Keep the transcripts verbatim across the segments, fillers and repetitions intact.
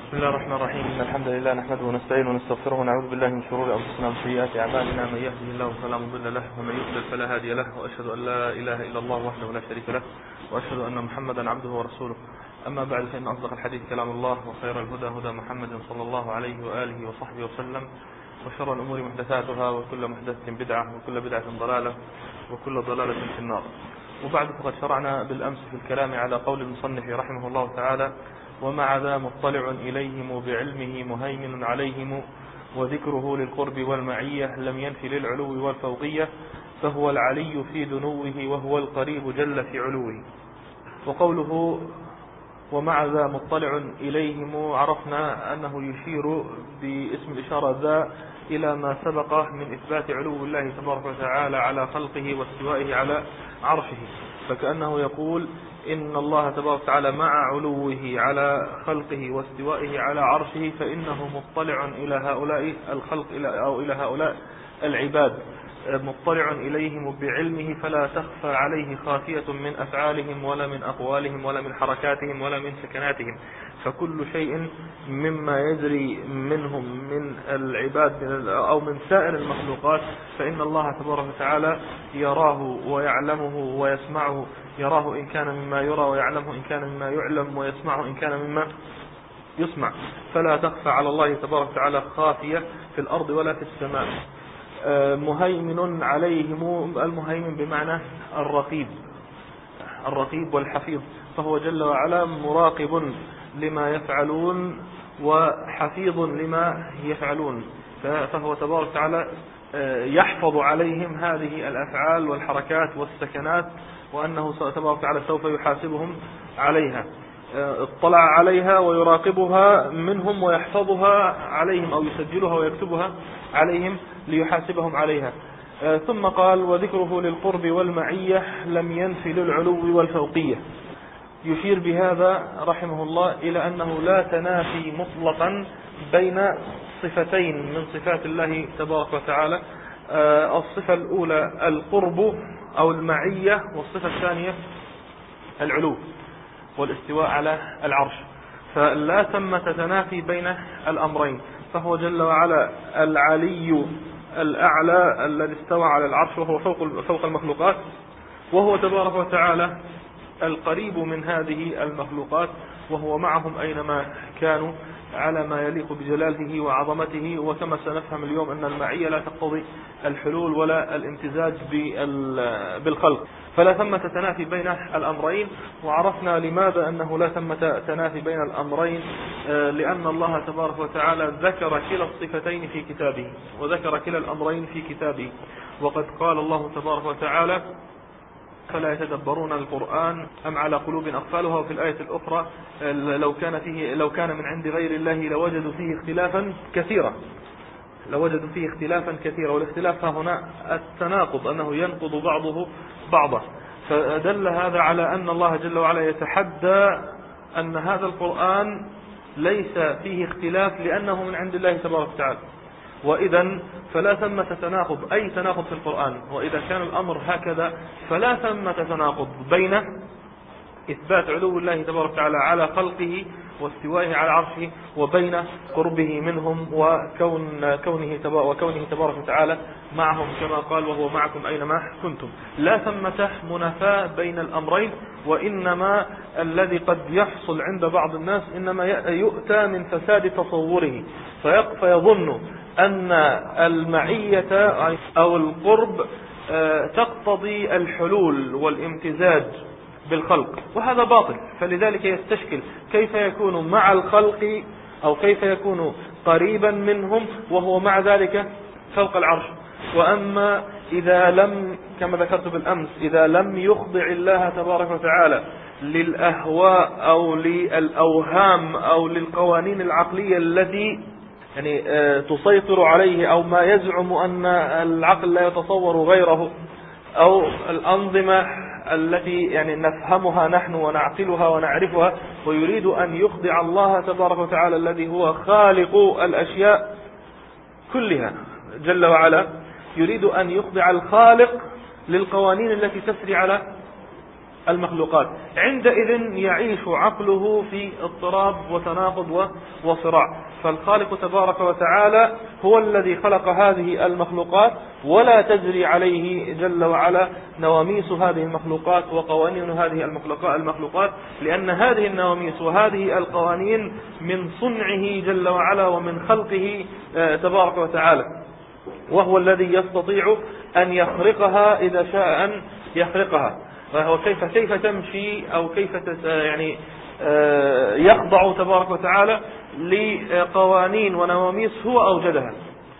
بسم الله الرحمن الرحيم. إن الحمد لله نحمده ونستعينه ونستغفره ونعوذ بالله من شرور أنفسنا ومن سيئات أعمالنا. من يهده الله فلا مضل له ومن يضلل فلا هادي له، وأشهد أن لا إله إلا الله وحده لا شريك له، وأشهد أن محمدا عبده ورسوله. أما بعد، فإن أصدق الحديث كلام الله، وخير الهدى هدى محمد صلى الله عليه وآله وصحبه وسلم، وشر الأمور محدثاتها، وكل محدثة بدعة، وكل بدعة ضلالة، وكل ضلالة في النار. وبعد، فقد شرعنا بالأمس في الكلام على قول المصنف رحمه الله تعالى: ومع ذا مطلع إليهم بعلمه مهيمن عليهم، وذكره للقرب والمعية لم ينفي للعلو والفوقية، فهو العلي في دنوه وهو القريب جل في علوه. وقوله ومع ذا مطلع إليهم، عرفنا أنه يشير باسم الإشارة ذا إلى ما سبق من إثبات علو الله تبارك وتعالى على خلقه واستوائه على عرشه، فكأنه يقول إن الله تبارك وتعالى مع علوه على خلقه واستوائه على عرشه فإنه مطلع إلى هؤلاء الخلق أو إلى هؤلاء العباد، مطلع إليهم بعلمه، فلا تخفى عليه خافية من أفعالهم ولا من أقوالهم ولا من حركاتهم ولا من سكناتهم، فكل شيء مما يجري منهم من العباد أو من سائر المخلوقات فإن الله تبارك وتعالى يراه ويعلمه ويسمعه، يراه إن كان مما يرى، ويعلمه إن كان مما يعلم، ويسمعه إن كان مما يسمع، فلا تخفى على الله تبارك وتعالى خافية في الأرض ولا في السماء. مهيمن عليهم، المهيمن بمعنى الرقيب، الرقيب والحفيظ، فهو جل وعلا مراقب لما يفعلون وحفيظ لما يفعلون، فهو تبارك وتعالى يحفظ عليهم هذه الأفعال والحركات والسكنات، وأنه تبارك وتعالى سوف يحاسبهم عليها، اطلع عليها ويراقبها منهم ويحفظها عليهم أو يسجلها ويكتبها عليهم ليحاسبهم عليها. ثم قال: وذكره للقرب والمعية لم ينفي للعلو والفوقية، يشير بهذا رحمه الله إلى أنه لا تنافي مطلقا بين صفتين من صفات الله تبارك وتعالى، الصفة الأولى القرب أو المعية، والصفة الثانية العلو والاستواء على العرش، فلا ثمة تنافي بين الأمرين، فهو جل وعلا العلي الأعلى الذي استوى على العرش وهو فوق فوق المخلوقات، وهو تبارك وتعالى القريب من هذه المخلوقات، وهو معهم أينما كانوا على ما يليق بجلاله وعظمته. وكما سنفهم اليوم أن المعية لا تقتضي الحلول ولا الامتزاج بالخلق، فلا ثمة تنافي بين الأمرين. وعرفنا لماذا أنه لا ثمة تنافي بين الأمرين، لأن الله تبارك وتعالى ذكر كلا الصفتين في كتابه، وذكر كلا الأمرين في كتابه، وقد قال الله تبارك وتعالى: فلا يتدبرون القرآن أم على قلوب أقفالها. وفي الآية الأخرى: لو كان فيه لو كان من عند غير الله لوجدوا فيه اختلافا كثيرا لوجدوا فيه اختلافا كثيرا والاختلاف هنا التناقض، أنه ينقض بعضه بعضا، فدل هذا على أن الله جل وعلا يتحدى أن هذا القرآن ليس فيه اختلاف لأنه من عند الله تبارك وتعالى، وإذا فلا ثمة تناقض، أي تناقض في القرآن. وإذا كان الأمر هكذا فلا ثمة تناقض بين إثبات علو الله تبارك وتعالى على خلقه واستوائه على عرشه، وبين قربه منهم وكون كونه وكونه تبارك وتعالى معهم، كما قال: وهو معكم أينما كنتم. لا ثمة منافاة بين الأمرين، وإنما الذي قد يحصل عند بعض الناس إنما يؤتى من فساد تصوره، فيظن أن المعية أو القرب تقتضي الحلول والامتزاج بالخلق، وهذا باطل. فلذلك يستشكل كيف يكون مع الخلق أو كيف يكون قريبا منهم وهو مع ذلك فوق العرش. وأما إذا لم، كما ذكرت بالأمس، إذا لم يخضع الله تبارك وتعالى للأهواء أو للأوهام أو للقوانين العقلية التي يعني تسيطر عليه، أو ما يزعم أن العقل لا يتصور غيره، أو الأنظمة التي يعني نفهمها نحن ونعقلها ونعرفها، ويريد أن يخضع الله تبارك وتعالى الذي هو خالق الأشياء كلها جل وعلا، يريد أن يخضع الخالق للقوانين التي تسري على المخلوقات. عندئذ يعيش عقله في اضطراب وتناقض وصراع. فالخالق تبارك وتعالى هو الذي خلق هذه المخلوقات، ولا تجري عليه جل وعلا نواميس هذه المخلوقات وقوانين هذه المخلوقات، لأن هذه النواميس وهذه القوانين من صنعه جل وعلا ومن خلقه تبارك وتعالى، وهو الذي يستطيع أن يخرقها إذا شاء أن يخرقها. وهو كيف كيف تمشي أو كيف يعني يخضع تبارك وتعالى لقوانين ونواميس هو أوجدها.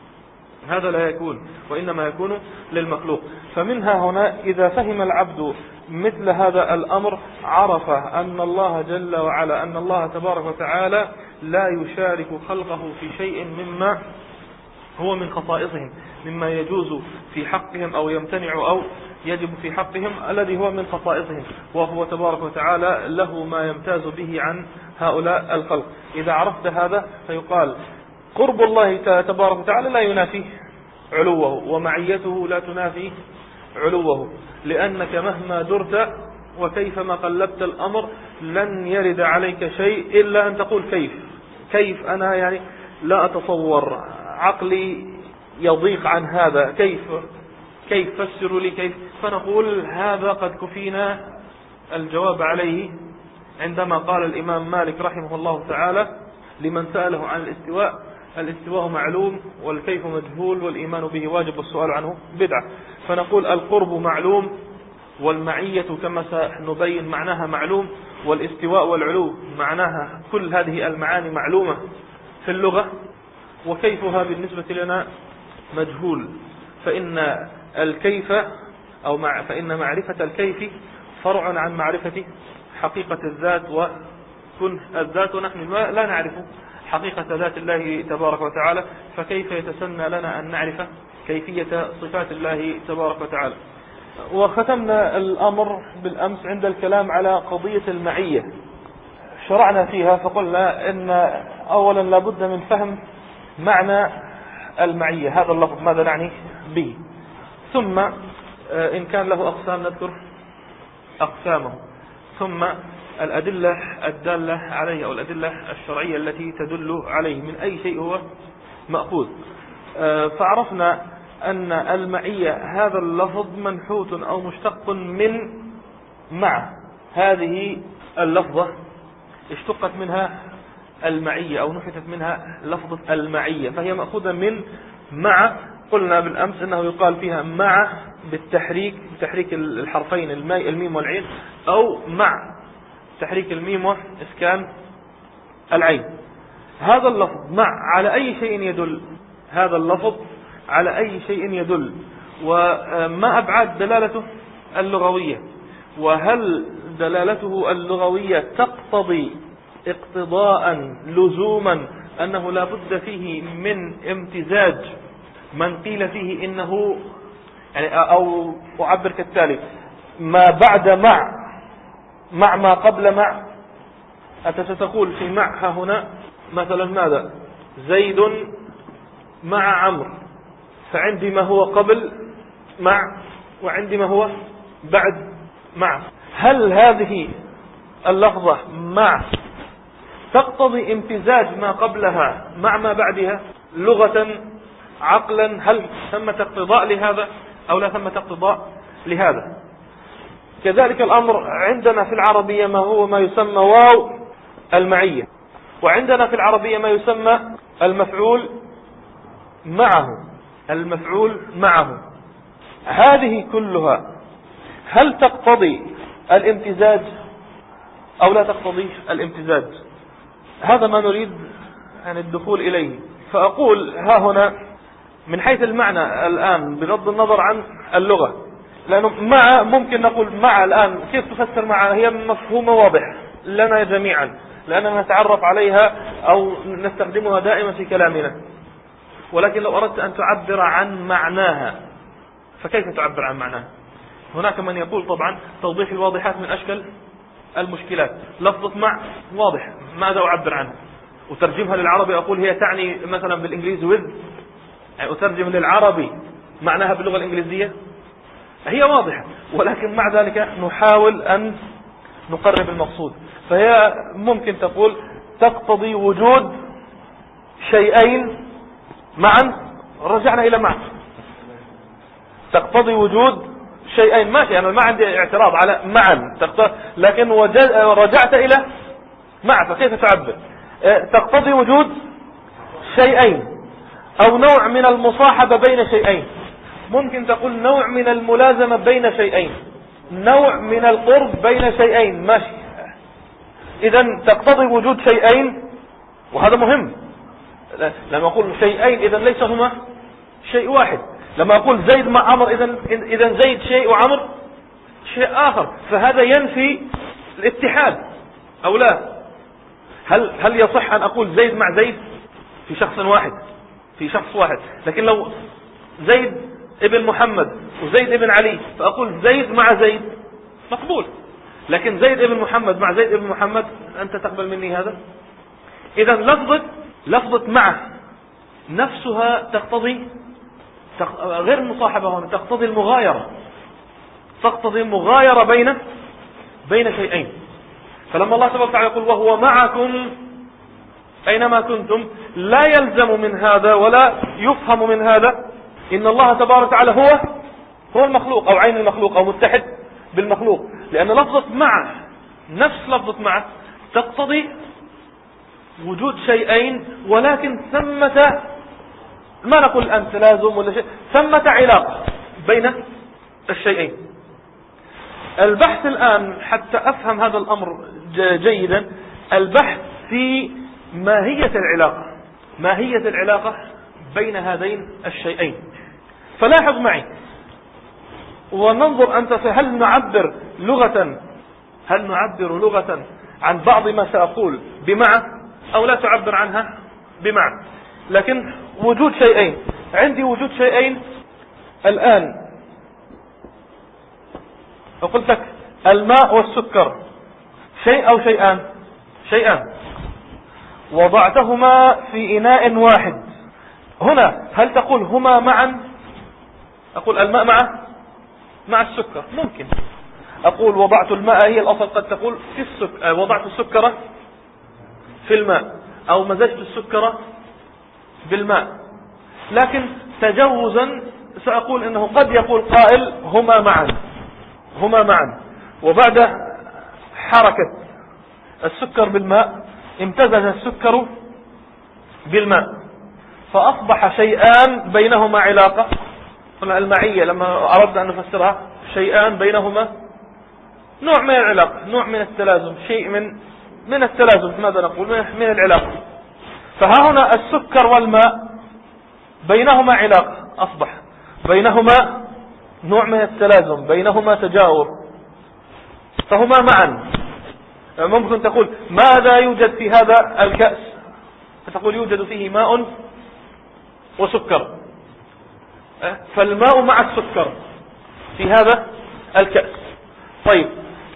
هذا لا يكون، وإنما يكون للمخلوق. فمنها هنا إذا فهم العبد مثل هذا الأمر عرف أن الله جل وعلا أن الله تبارك وتعالى لا يشارك خلقه في شيء مما هو من خصائصهم، مما يجوز في حقهم أو يمتنع أو يجب في حقهم، الذي هو من خصائصهم، وهو تبارك وتعالى له ما يمتاز به عن هؤلاء الخلق. إذا عرفت هذا فيقال قرب الله تبارك وتعالى لا ينافي علوه، ومعيته لا تنافي علوه، لأنك مهما درت وكيفما قلبت الأمر لن يرد عليك شيء إلا أن تقول كيف كيف أنا يعني لا أتصور، عقلي يضيق عن هذا، كيف كيف فسروا لي كيف. فنقول هذا قد كفينا الجواب عليه عندما قال الإمام مالك رحمه الله تعالى لمن سأله عن الاستواء: الاستواء معلوم والكيف مجهول والإيمان به واجب والسؤال عنه بدعة. فنقول القرب معلوم، والمعية كما سنبين معناها معلوم، والاستواء والعلو معناها كل هذه المعاني معلومة في اللغة، وكيفها بالنسبة لنا مجهول. فإن الكيف أو مع فإن معرفة الكيف فرع عن معرفة حقيقة الذات وكن الذات، ونحن لا نعرف حقيقة ذات الله تبارك وتعالى، فكيف يتسنى لنا أن نعرف كيفية صفات الله تبارك وتعالى. وختمنا الأمر بالأمس عند الكلام على قضية المعية، شرعنا فيها فقلنا إن أولا لابد من فهم معنى المعية، هذا اللفظ ماذا نعني به، ثم إن كان له أقسام نذكر أقسامه، ثم الأدلة الدالة عليه أو الأدلة الشرعية التي تدل عليه من أي شيء هو مأخوذ. فعرفنا أن المعية هذا اللفظ منحوت أو مشتق من مع، هذه اللفظة اشتقت منها المعية أو نحتت منها لفظة المعية، فهي مأخوذة من مع. قلنا بالأمس أنه يقال فيها مع بالتحريك، تحريك الحرفين الميم والعين، أو مع تحريك الميم وإسكان العين. هذا اللفظ مع على أي شيء يدل؟ هذا اللفظ على أي شيء يدل؟ وما أبعاد دلالته اللغوية؟ وهل دلالته اللغوية تقتضي اقتضاء لزوما أنه لا بد فيه من امتزاج من قيل فيه إنه يعني، أو أعبر كالتالي: ما بعد مع مع ما قبل مع. أنت ستقول في مع هنا مثلا ماذا؟ زيد مع عمرو، فعندي ما هو قبل مع وعندي ما هو بعد مع. هل هذه اللفظة مع تقتضي امتزاج ما قبلها مع ما بعدها لغة عقلا؟ هل ثمة اقتضاء لهذا أو لا ثمة اقتضاء لهذا؟ كذلك الأمر عندنا في العربية ما هو ما يسمى واو المعية، وعندنا في العربية ما يسمى المفعول معه، المفعول معه. هذه كلها هل تقتضي الامتزاج أو لا تقتضي الامتزاج؟ هذا ما نريد أن الدخول إليه. فأقول ها هنا من حيث المعنى الآن بغض النظر عن اللغة، لأنه مع ممكن نقول مع الآن كيف تفسر مع؟ هي مفهومة واضح لنا جميعا لأننا نتعرف عليها أو نستخدمها دائما في كلامنا، ولكن لو أردت أن تعبر عن معناها فكيف تعبر عن معناها؟ هناك من يقول طبعا توضيح الواضحات من أشكال المشكلات. لفظة مع واضح، ماذا أعبر عنه؟ أترجمها للعربي أقول هي تعني مثلا بالإنجليزي with، يعني أترجم للعربي معناها باللغة الإنجليزية هي واضحة، ولكن مع ذلك نحاول أن نقرب المقصود. فهي ممكن تقول تقتضي وجود شيئين معا، رجعنا إلى معا، تقتضي وجود شيئين. ماشي، أنا ما عندي اعتراض على معا، لكن رجعت إلى معا، فكيف تعبر؟ تقتضي وجود شيئين أو نوع من المصاحبة بين شيئين. ممكن تقول نوع من الملازمة بين شيئين، نوع من القرب بين شيئين، ماشي. إذن تقتضي وجود شيئين، وهذا مهم. لما أقول شيئين إذن ليس هما شيء واحد. لما أقول زيد مع عمر إذن, إذن زيد شيء وعمر شيء آخر، فهذا ينفي الاتحاد أو لا؟ هل, هل يصح أن أقول زيد مع زيد في شخص واحد، في شخص واحد؟ لكن لو زيد ابن محمد وزيد ابن علي فأقول زيد مع زيد مقبول، لكن زيد ابن محمد مع زيد ابن محمد أنت تقبل مني هذا؟ إذا لفظة لفظة مع نفسها تقتضي غير المصاحبة هنا، تقتضي المغايرة، تقتضي المغايرة بين بين شيئين. فلما الله سبحانه وتعالى يقول وهو معكم أينما كنتم، لا يلزم من هذا ولا يفهم من هذا إن الله تبارك وتعالى هو هو المخلوق أو عين المخلوق أو متحد بالمخلوق، لأن لفظة مع نفس لفظة مع تقتضي وجود شيئين، ولكن ثمة، ما نقول الآن تلازم ولا شيء، ثمة علاقة بين الشيئين. البحث الآن حتى أفهم هذا الأمر جيدا، البحث في ماهية العلاقة، ماهية العلاقة بين هذين الشيئين. فلاحظ معي وننظر أنت هل نعبر لغة هل نعبر لغة عن بعض ما سأقول بمع أو لا تعبر عنها بمع. لكن وجود شيئين، عندي وجود شيئين الآن، فقلت لك الماء والسكر شيء أو شيئان؟ شيئان، وضعتهما في إناء واحد. هنا هل تقول هما معا؟ أقول الماء مع مع السكر، ممكن أقول وضعت الماء، هي الأصل قد تقول في السكر، وضعت السكر في الماء، أو مزجت السكر بالماء. لكن تجوزا سأقول إنه قد يقول قائل هما معا، هما معا، وبعد حركة السكر بالماء امتزج السكر بالماء، فأصبح شيئان بينهما علاقة. المعية لما أردنا أن نفسرها شيئان بينهما نوع من العلاقة، نوع من التلازم، شيء من من التلازم، ماذا نقول من العلاقة. فها هنا السكر والماء بينهما علاقة، أصبح بينهما نوع من التلازم، بينهما تجاور، فهما معا. ممكن تقول ماذا يوجد في هذا الكأس؟ فتقول يوجد فيه ماء وسكر، فالماء مع السكر في هذا الكأس. طيب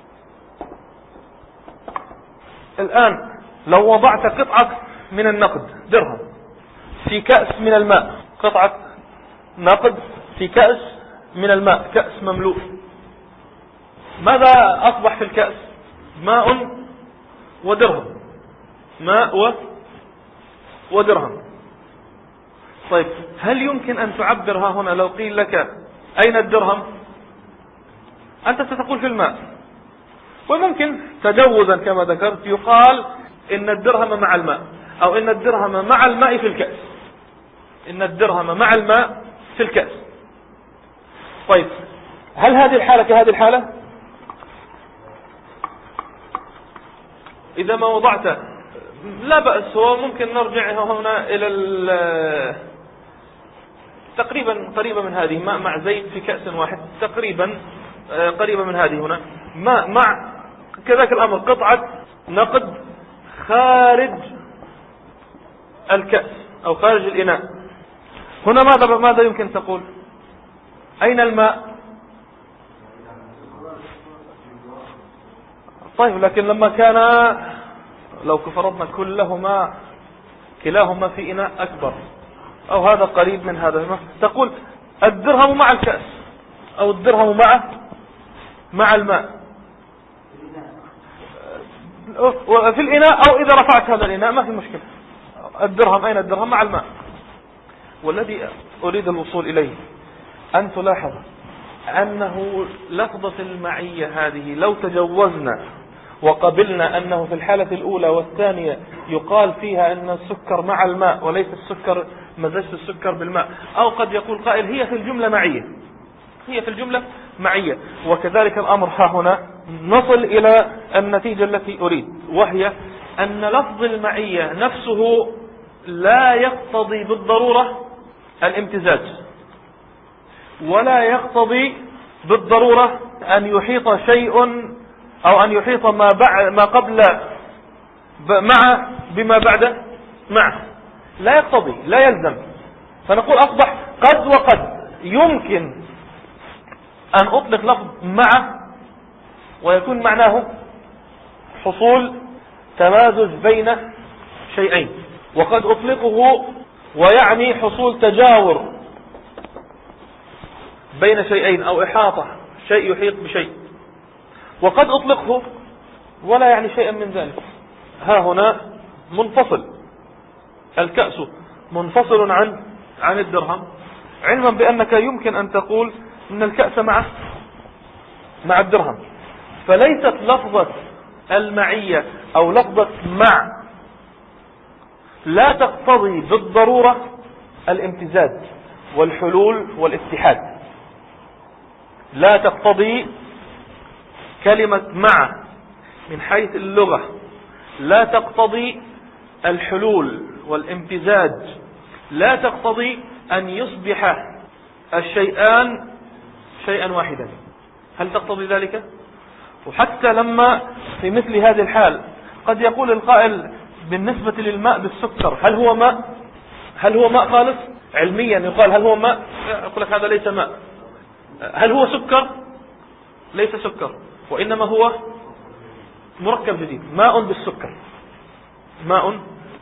الآن لو وضعت قطعة من النقد درهم في كأس من الماء، قطعة نقد في كأس من الماء، كأس مملوء، ماذا أصبح في الكأس؟ ماء ودرهم، ماء و... ودرهم. طيب هل يمكن أن تعبرها هنا لو قيل لك أين الدرهم؟ أنت ستقول في الماء، وممكن تجوزا كما ذكرت يقال إن الدرهم مع الماء، أو إن الدرهم مع الماء في الكأس، إن الدرهم مع الماء في الكأس. طيب هل هذه الحالة كهذه الحالة؟ إذا ما وضعت لا بأس، هو ممكن نرجع هنا إلى تقريبا قريبة من هذه، ماء مع زيت في كأس واحد، تقريبا قريبة من هذه. هنا ماء مع كذلك الأمر قطعة نقد خارج الكأس أو خارج الإناء. هنا ماذا ماذا يمكن تقول؟ أين الماء؟ طيب لكن لما كان لو فرضنا كلهما كلاهما في إناء أكبر، أو هذا قريب من هذا، تقول الدرهم مع الكأس، أو الدرهم مع مع الماء في الإناء، أو إذا رفعت هذا الإناء ما في مشكلة. الدرهم، أين الدرهم؟ مع الماء. والذي أريد الوصول إليه أن تلاحظ أنه لفظة المعية هذه لو تجوزنا وقبلنا أنه في الحالة الأولى والثانية يقال فيها أن السكر مع الماء وليس السكر مزجت السكر بالماء، أو قد يقول قائل هي في الجملة معية، هي في الجملة معية، وكذلك الأمر ها هنا نصل إلى النتيجة التي أريد، وهي أن لفظ المعية نفسه لا يقتضي بالضرورة الامتزاج، ولا يقتضي بالضرورة أن يحيط شيء أو أن يحيط ما بعد ما قبل مع بما بعد معه، لا يقتضي، لا يلزم. فنقول أصبح قد وقد يمكن أن أطلق لفظ مع ويكون معناه حصول تمازج بين شيئين، وقد أطلقه ويعني حصول تجاور بين شيئين أو إحاطة شيء يحيط بشيء، وقد أطلقه ولا يعني شيئا من ذلك. ها هنا منفصل، الكأس منفصل عن عن الدرهم، علما بأنك يمكن أن تقول إن الكأس مع مع الدرهم. فليست لفظة المعية أو لفظة مع لا تقتضي بالضرورة الامتزاج والحلول والاتحاد، لا تقتضي كلمة مع من حيث اللغة، لا تقتضي الحلول والامتزاج، لا تقتضي أن يصبح الشيئان شيئا واحدا. هل تقتضي ذلك؟ وحتى لما في مثل هذه الحال قد يقول القائل بالنسبة للماء بالسكر هل هو ماء؟ هل هو ماء خالص؟ علميا يقال هل هو ماء؟ أقول لك هذا ليس ماء. هل هو سكر؟ ليس سكر، وإنما هو مركب جديد، ماء بالسكر، ماء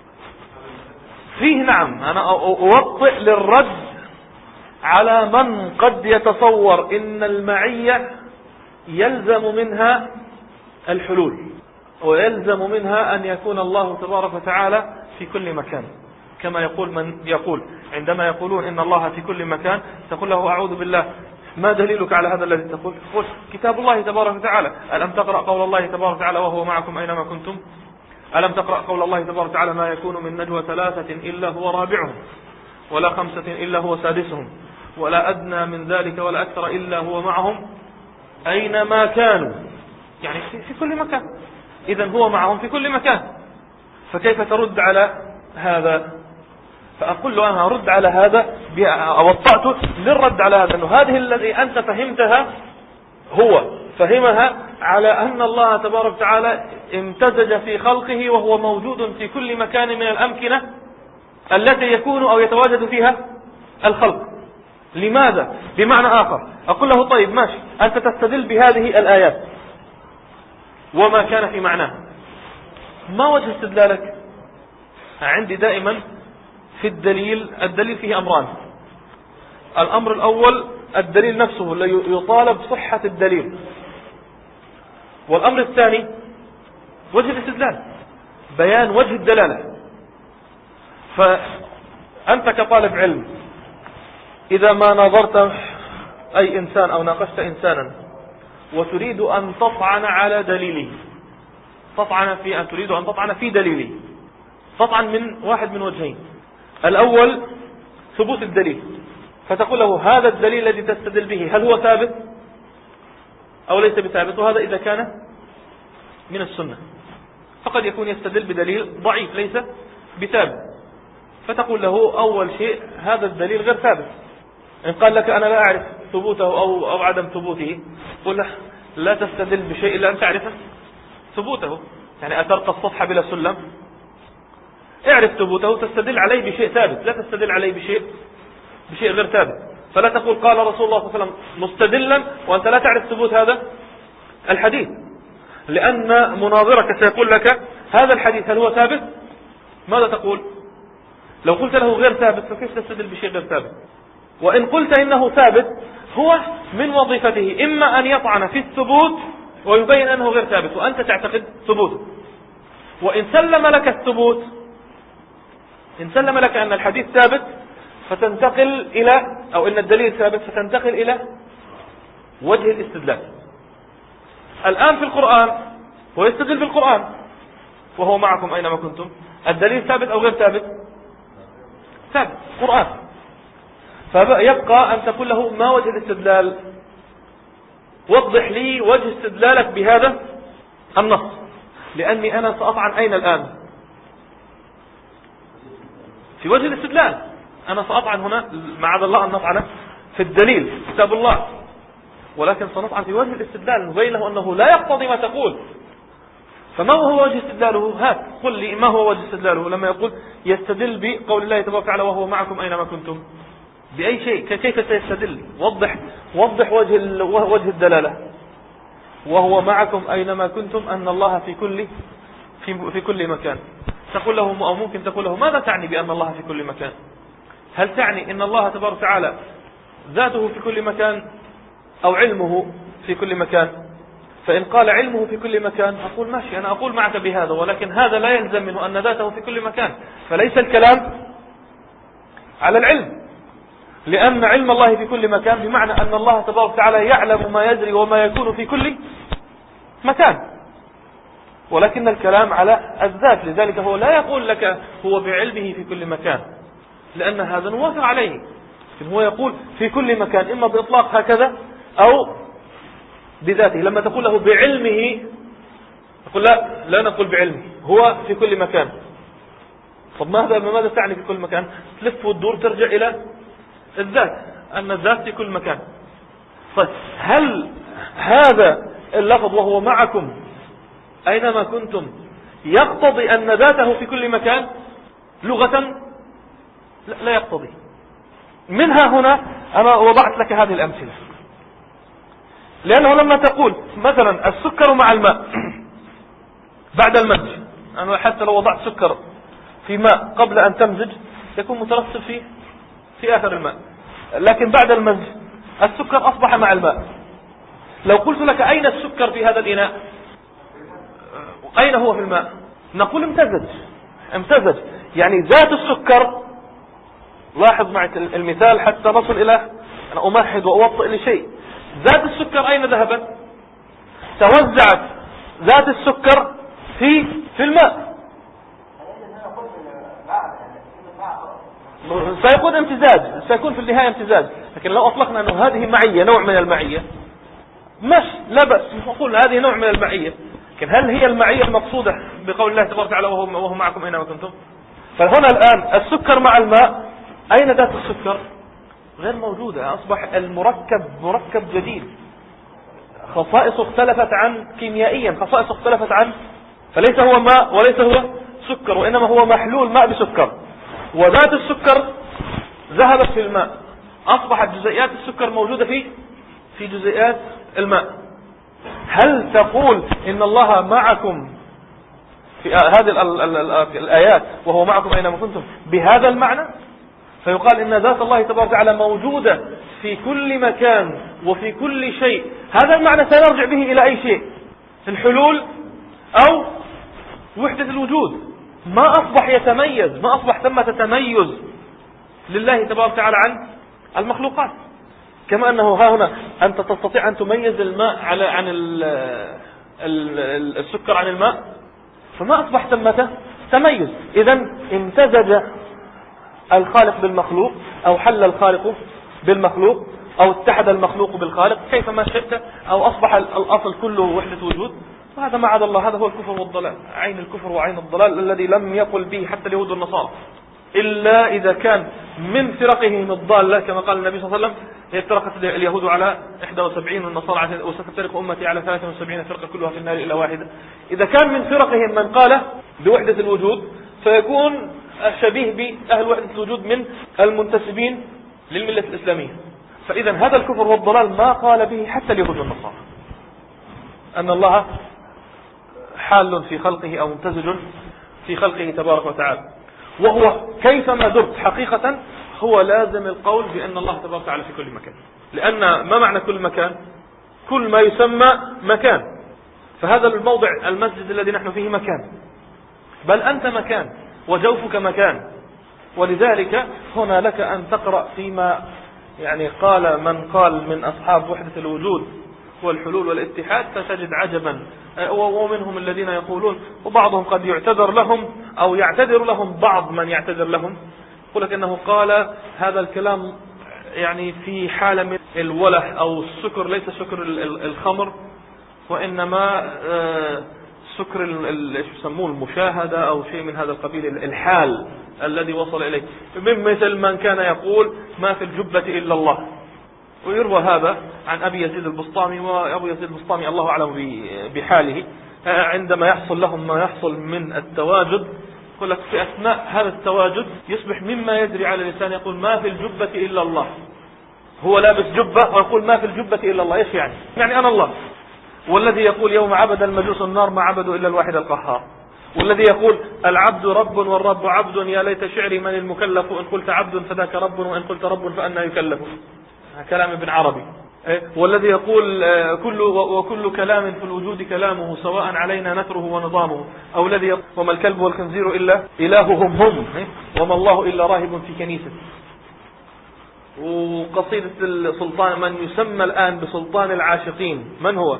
فيه. نعم، أنا أوطئ للرد على من قد يتصور إن المعية يلزم منها الحلول ويلزم منها أن يكون الله تبارك وتعالى في كل مكان، كما يقول من يقول عندما يقولون إن الله في كل مكان تقول له أعوذ بالله، ما دليلك على هذا الذي تقول؟ قل كتاب الله تبارك وتعالى. ألم تقرأ قول الله تبارك وتعالى وهو معكم أينما كنتم؟ ألم تقرأ قول الله تبارك وتعالى ما يكون من نجوى ثلاثة إلا هو رابعهم ولا خمسة إلا هو سادسهم ولا أدنى من ذلك ولا أكثر إلا هو معهم أينما كانوا، يعني في كل مكان. إذن هو معهم في كل مكان، فكيف ترد على هذا؟ فأقول له أنا أرد على هذا، أوطأته للرد على هذا، أنه هذه الذي أنت فهمتها هو فهمها على أن الله تبارك وتعالى امتزج في خلقه وهو موجود في كل مكان من الأمكنة التي يكون أو يتواجد فيها الخلق. لماذا؟ بمعنى آخر أقول له طيب ماشي، أنت تستدل بهذه الآيات وما كان في معناه، ما وجه استدلالك؟ عندي دائما في الدليل، الدليل فيه أمران. الأمر الأول الدليل نفسه يطالب صحة الدليل، والأمر الثاني وجه الاستدلال، بيان وجه الدلالة. فأنت كطالب علم إذا ما نظرت أي إنسان أو ناقشت إنسانا وتريد أن تطعن على دليله، تطعن في أن تريد أن تطعن في دليله، تطعن من واحد من وجهين. الأول ثبوت الدليل، فتقول له هذا الدليل الذي تستدل به هل هو ثابت أو ليس بثابت؟ وهذا إذا كان من السنة، فقد يكون يستدل بدليل ضعيف ليس بثابت، فتقول له أول شيء هذا الدليل غير ثابت. إن قال لك أنا لا أعرف ثبوته أو, أو عدم ثبوته، قل له لا تستدل بشيء إلا أن تعرف ثبوته. يعني أترقى السطح بلا سلم؟ اعرف ثبوته تستدل عليه بشيء ثابت، لا تستدل عليه بشيء بشيء غير ثابت. فلا تقول قال رسول الله صلى الله عليه وسلم مستدلا وأنت لا تعرف ثبوت هذا الحديث، لأن مناظرك سيقول لك هذا الحديث هل هو ثابت؟ ماذا تقول؟ لو قلت له غير ثابت فكيف تستدل بشيء غير ثابت؟ وإن قلت إنه ثابت هو من وظيفته إما أن يطعن في الثبوت ويبين أنه غير ثابت وأنت تعتقد ثبوته، وإن سلم لك الثبوت، إن سلم لك أن الحديث ثابت فتنتقل إلى، أو إن الدليل ثابت فتنتقل إلى وجه الاستدلال. الآن في القرآن هو يستدل بالقرآن وهو معكم أينما كنتم، الدليل ثابت أو غير ثابت؟ ثابت، قرآن. فيبقى أن تقول له ما وجه الاستدلال؟ وضح لي وجه استدلالك بهذا النص، لأني أنا سأطعن أين الآن؟ في وجه الاستدلال. أنا سأطعن هنا معاذ الله أن نطعن في الدليل كتاب الله، ولكن سنطعن في وجه الاستدلال نبين له أنه لا يقتضي ما تقول. فما هو وجه استدلاله؟ هات قل لي ما هو وجه استدلاله لما يقول يستدل بقول الله تبارك وتعالى وهو معكم أينما كنتم. بأي شيء؟ كيف سيستدل؟ وضح وضح وجه وجه الدلالة. وهو معكم أينما كنتم أن الله في كل في في كل مكان. تقول له، أو ممكن تقول له ماذا تعني بأن الله في كل مكان؟ هل تعني أن الله تبارك وتعالى ذاته في كل مكان أو علمه في كل مكان؟ فإن قال علمه في كل مكان أقول ماشي، أنا أقول معك بهذا، ولكن هذا لا يلزم منه أن ذاته في كل مكان، فليس الكلام على العلم، لأن علم الله في كل مكان بمعنى أن الله تبارك وتعالى يعلم ما يجري وما يكون في كل مكان، ولكن الكلام على الذات. لذلك هو لا يقول لك هو بعلمه في كل مكان، لأن هذا نوافق عليه، لكن هو يقول في كل مكان إما بإطلاق هكذا أو بذاته. لما تقول له بعلمه تقول لا لا نقول بعلمه، هو في كل مكان. طب ماذا ماذا تعني في كل مكان؟ تلف وتدور ترجع إلى الذات، أن الذات في كل مكان. طيب هل هذا اللفظ وهو معكم أينما كنتم يقتضي أن ذاته في كل مكان لغة؟ لا, لا يقتضي. منها هنا أنا وضعت لك هذه الأمثلة، لأنه لما تقول مثلا السكر مع الماء بعد المزج، أنا حتى لو وضعت سكر في ماء قبل أن تمزج يكون مترسب في في آخر الماء، لكن بعد المزج السكر أصبح مع الماء. لو قلت لك أين السكر في هذا الإناء؟ أين هو في الماء؟ نقول امتزج. امتزج يعني ذات السكر، لاحظ معي المثال حتى نصل إلى أنا أمهد وأوطئ لشيء. ذات السكر أين ذهبت؟ توزعت ذات السكر في في الماء، سيكون امتزاج، سيكون في النهاية امتزاج. لكن لو أطلقنا أنه هذه معية، نوع من المعية، مش لا بأس نقول هذه نوع من المعية، لكن هل هي المعية المقصودة بقول الله تبارك وتعالى وهو, وهو معكم أينما كنتم؟ فهنا الآن السكر مع الماء، أين ذات السكر؟ غير موجودة، أصبح المركب مركب جديد، خصائصه اختلفت عن كيميائيا، خصائصه اختلفت عن، فليس هو ماء وليس هو سكر، وإنما هو محلول ماء بسكر، وذات السكر ذهبت في الماء، أصبحت جزيئات السكر موجودة في في جزيئات الماء. هل تقول إن الله معكم في هذه الآيات وهو معكم أينما كنتم بهذا المعنى؟ فيقال إن ذات الله تبارك وتعالى موجودة في كل مكان وفي كل شيء. هذا المعنى سنرجع به إلى أي شيء؟ الحلول أو وحدة الوجود. ما أصبح يتميز، ما أصبح ثمة تميز لله تبارك وتعالى عن المخلوقات، كما أنه ها هنا أنت تستطيع أن تميز الماء على عن ال ال السكر عن الماء، فما أصبح ثمة تميز. إذن امتزج الخالق بالمخلوق، أو حل الخالق بالمخلوق، أو اتحد المخلوق بالخالق كيفما شئت، أو أصبح الأصل كله وحدة وجود. وهذا معاذ الله، هذا هو الكفر والضلال، عين الكفر وعين الضلال الذي لم يقل به حتى اليهود والنصارى، إلا إذا كان من فرقهم الضالة، كما قال النبي صلى الله عليه وسلم افترقت اليهود على إحدى وسبعين والنصارى وستفترق أمتي على ثلاثة وسبعين فرقة كلها في النار إلا واحدة. إذا كان من فرقهم من قال بوحدة الوجود فيكون شبيه بأهل وحدة الوجود من المنتسبين للملة الإسلامية. فإذا هذا الكفر والضلال ما قال به حتى اليهود والنصارى، أن الله حال في خلقه أو ممتزج في خلقه تبارك وتعالى، وهو كيفما درت حقيقة هو لازم القول بأن الله تبارك وتعالى في كل مكان. لأن ما معنى كل مكان؟ كل ما يسمى مكان. فهذا الموضع المسجد الذي نحن فيه مكان، بل أنت مكان وجوفك مكان. ولذلك هنا لك أن تقرأ فيما يعني قال من قال من أصحاب وحدة الوجود والحلول والاتحاد، فتجد عجبا. ومنهم الذين يقولون، وبعضهم قد يعتذر لهم أو يعتذر لهم بعض من يعتذر لهم، يقول لك أنه قال هذا الكلام يعني في حالة من الوله أو السكر، ليس سكر الخمر، وإنما سكر ايش يسموه المشاهدة أو شيء من هذا القبيل، الحال الذي وصل إليه، من مثل من كان يقول ما في الجبة إلا الله. ويروى هذا عن أبي يزيد البسطامي، وأبو يزيد البسطامي الله أعلم بحاله، عندما يحصل لهم ما يحصل من التواجد، يقول لك في أثناء هذا التواجد يصبح مما يجري على الإنسان يقول ما في الجبة إلا الله. هو لابس جبة ويقول ما في الجبة إلا الله. إيش يعني؟ يعني أنا الله. والذي يقول يوم عبد المجوس النار ما عبدوا إلا الواحد القهار. والذي يقول العبد رب والرب عبد، يا ليت شعري من المكلف، إن قلت عبد فذاك رب وإن قلت رب فأنا يكلف. كلام ابن عربي. والذي يقول كل وكل كلام في الوجود كلامه، سواء علينا نثره ونظامه. أو الذي يقول وما الكلب والخنزير إلا إلههم هم، وما الله إلا راهب في كنيسة. وقصيدة السلطان من يسمى الآن بسلطان العاشقين، من هو؟